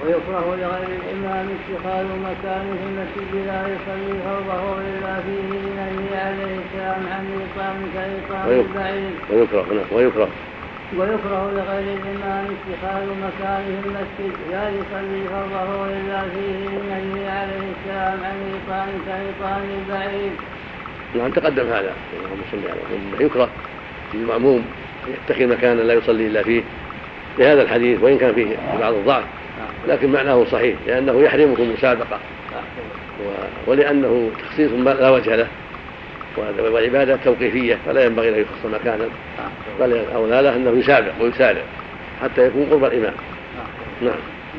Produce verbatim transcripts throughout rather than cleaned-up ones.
ويكره لغير الإمام اتخاذ مكانه في المسجد لا يصلي فوضه إلا فيه لنهي عليه السلام عن إيطان كإيطان البعيد. ويكره ويكره ويكره لغير الإمام اتخاذ مكانه في المسجد لا يصلي فوضه إلا فيه لنهي عليه السلام عن إيطان كإيطان البعيد. نعم تقدم هذا يكره المأموم يتخذ مكانا لا يصلي إلا فيه بهذا الحديث وإن كان فيه بعض الضعف لكن معناه صحيح لأنه يحرمه المسابقة ولأنه تخصيص لا وجه له والعبادة توقيفية فلا ينبغي له يخص مكانا بل أولى له أنه يسابق ويسارع حتى يكون قرب الإمام. نعم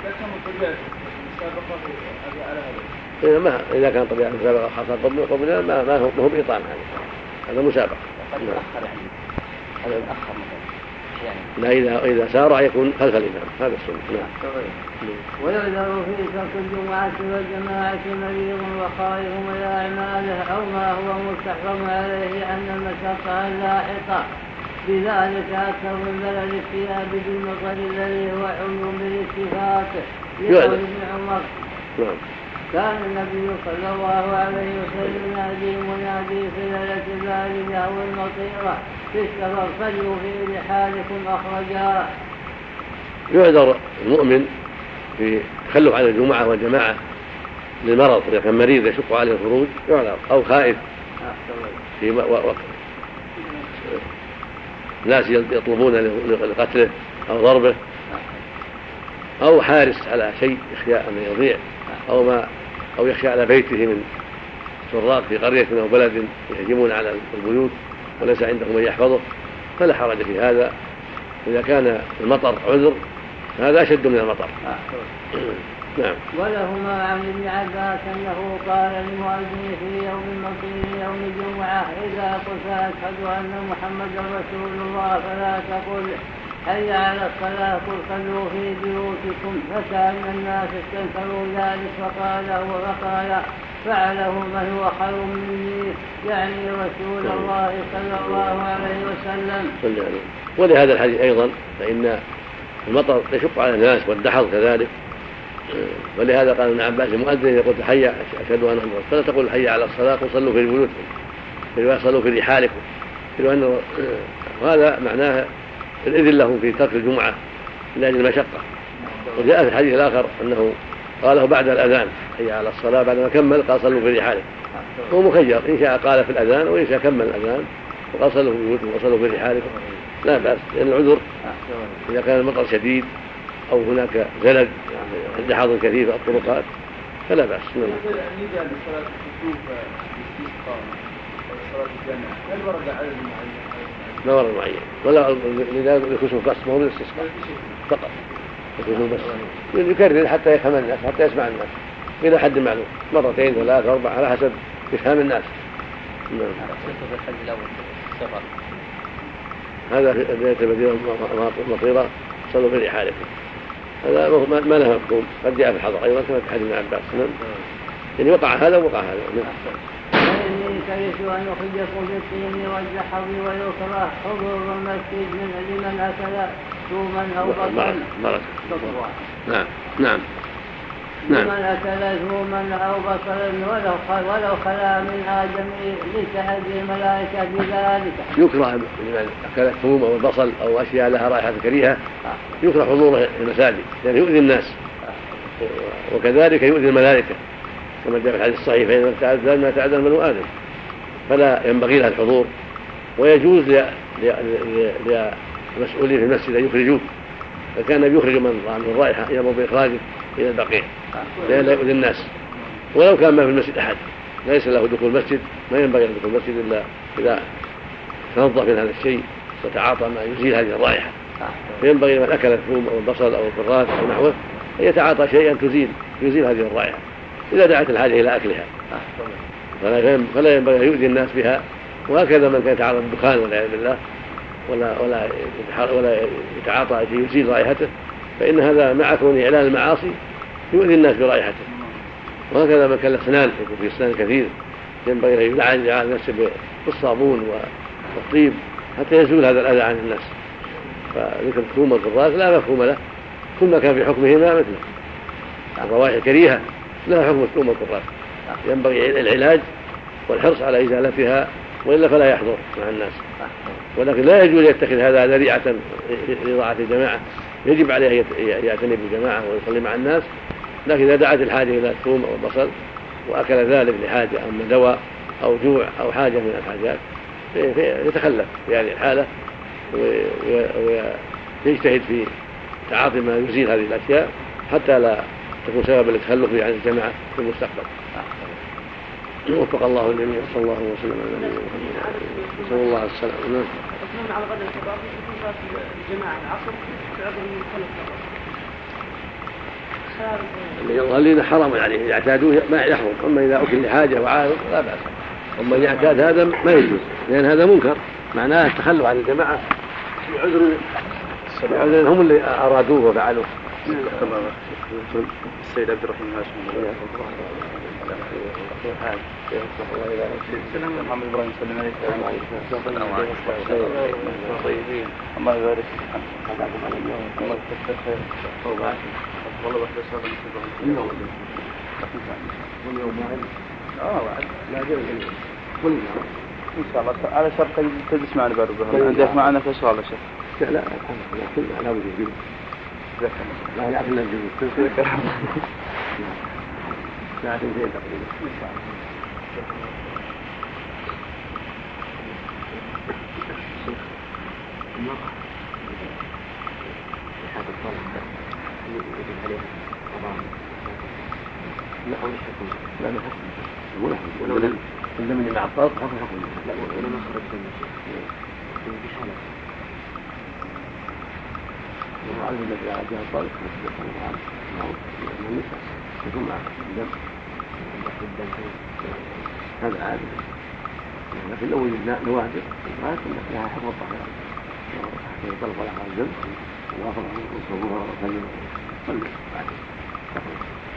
إذا ما إذا كان طبيعة المسابقة حصل قبل الإمام ما ما هو ما هو بإطعام هذا مسابقة. هذا الأخر لا إذا إذا سارع يكون خلف الإمام هذا السنة. نعم. ويعذر في ترك الجمعة والجماعة مريض وخائف إلى أعماله أو ما هو مستحرم عليه أن المشقة اللاحقة بذلك أكثر من بلد الثياب بالمطر الذي هو عمر بالاتفاق لقول ابن عمر. نعم. كان النبي صلى الله عليه وسلم ينادي منادي في ليلة البارده أو المطيرة في السفر صلوا في رحالكم أخرجا. يعذر المؤمن في تخلف عن الجمعة والجماعة للمرض إذا كان مريض يشق عليه الخروج يعذر أو خائف في وقت ناس يطلبون لقتله أو ضربه أو حارس على شيء يخشى أن يضيع أو ما أو يخشى على بيته من سراق في قرية أو بلد يهجمون على البيوت وليس عندهم من يحفظه فلا حرج في هذا. إذا كان المطر عذر هذا أشد من المطر. نعم. ولهما عن ابن عباس أنه قال للمؤذن في يوم المطير يوم الجمعة إذا قلت أشهد أن محمدا رسول الله فلا تقل حي على الصلاة قل صلوا في بيوتكم فكأن الناس استنكروا ذلك فقال هو فقال فعله من هو خير مني يعني رسول الله صلى الله عليه وسلم. ولهذا الحديث أيضا فإن المطر يشق على الناس والدحر كذلك ولهذا قال ابن عباس المؤذن يقول حي أشهد أن محمدا فلا تقول حي على الصلاة قل صلوا في بيوتكم صلوا في رحالكم وهذا معناه الإذن له في ترك الجمعة لأجل المشقة. وجاء في الحديث الآخر أنه قاله بعد الأذان حي على الصلاة بعدما كمل قال صلوا في رحالكم. هو مخير إن شاء قال في الأذان وإن شاء كمل الأذان وقال صلوا في بيوتكم وصلوا في رحالكم لا بأس لأن العذر إذا كان المطر شديد أو هناك زلج دحض كثير في الطرقات فلا بأس. ما ورد معين ولا لذلك الكسوف بس ما هو الاستسقاء فقط الكسوف بس يكرر حتى يفهم الناس حتى يسمع الناس إلى حد معلوم مرتين ثلاثة أربعة على حسب إفهام الناس. هذا في بيت المدينة المطيرة صلوا في رحالكم هذا ما له مفهوم قد جاء في الحضر أيضا كما في حديث ابن عباس. يعني وقع هذا وقع هذا. فإني كرهت أن أخرجكم بالطين والزحف ويكره حضور المسجد من لمن أكل ثوما أو بصل. نعم نعم نعم. لمن أكل ثوما أو بصلا ولو ولو خلا من آدم لتحدي الملائكة بذلك. يكره لمن أكل الثوم أو البصل أو أشياء لها رائحة كريهة يكره حضوره في المساجد لأنه يؤذي الناس وكذلك يؤذي الملائكة كما جاء في الحديث الصحيح فإن تعذب ما تعذب بنو آدم فلا ينبغي لها الحضور. ويجوز للمسؤولين في المسجد أن يخرجوه فكان يخرج من عنه الرائحة يأمر بإخراجه إلى البقيع لا يؤذي الناس ولو كان ما في المسجد أحد ليس له دخول المسجد ما ينبغي دخول المسجد إلا إذا تنظف من هذا الشيء وتعاطى ما يزيل هذه الرائحة. فينبغي من أكل الثوم أو البصل أو البراد أو نحوه أن يتعاطى شيئا تزيل يزيل هذه الرائحة إذا دعت الحاجة إلى أكلها فلا ينبغي أن يؤذي الناس بها. وهكذا من كان يتعرض الدخان والعياذ بالله ولا ولا ولا يتعاطى شيء يزيل رائحته فإن هذا مع كون إعلان المعاصي يؤذي الناس برائحته. وهكذا من كان الأسنان يكون في أسنان كثير ينبغي أن يلعن نفسه بالصابون والطيب حتى يزول هذا الأذى عن الناس. فذكر الثوم والبراز لا مفهوم له كل ما كان في حكمهما مثله الروائح الكريهة لها حكم الثوم والكراث، ينبغي العلاج والحرص على إزالتها، وإلا فلا يحضر مع الناس. ولكن لا يجوز يتخذ هذا ذريعة لإضاعة الجماعة، يجب عليه أن يعتني بالجماعة ويصلي مع الناس. لكن إذا دعت الحاجة إلى الثوم أو البصل وأكل ذلك لحاجة أو من دواء أو جوع أو حاجة من الحاجات يتخلف في هذه الحالة ويجتهد في تعاطي ما يزيل هذه الأشياء حتى لا تكون سببا للتخلف عن الجماعة في المستقبل. وفق الله الجميع. صلى الله وسلم على نبينا محمد صلى الله عليه وسلم. نعم. على غدا الشباب في الجماعة العصر تعذر من الخلف اللي يظهر حرام عليه يعتادوه ما يحرم. أما إذا أكل لحاجة وعارض لا بأس. أما يعتاد هذا ما يجوز، لأن هذا منكر معناه التخلف عن الجماعة بعذر بعذر هم اللي أرادوه وفعلوه. السيد عبد الرحمن هاشم السلام محمد إبراهيم سلم عليك. السلام عليكم. طيبين. الله يبارك فيك. الله يكثر خير. والله بس هذا اليوم واليوم واحد. اه واحد. لا جل كل ان شاء الله على شرط تجلس معنا بعد الظهر. عندك معنا في شغله شيخ. لا كل لا وجه لا لا كل الجزء لا تنتهي تقريبا ان شاء الله. المرأة هذا الطالب يجب عليها طبعا لا أول حكم لا لا حكم ولا حكم ولو لم من مع الطالب حكم حكم لا ولو ما خرج من الشيء في حالة وعلى الذي عادها الطالب يكون معه معه من النساء يكون معه الدم هذا عادي. لكن لو وجدنا نوادر ما يكون لها حكم الطهارة يطلق على الدم وآخر عنه وصبوها وسلم صلي بعد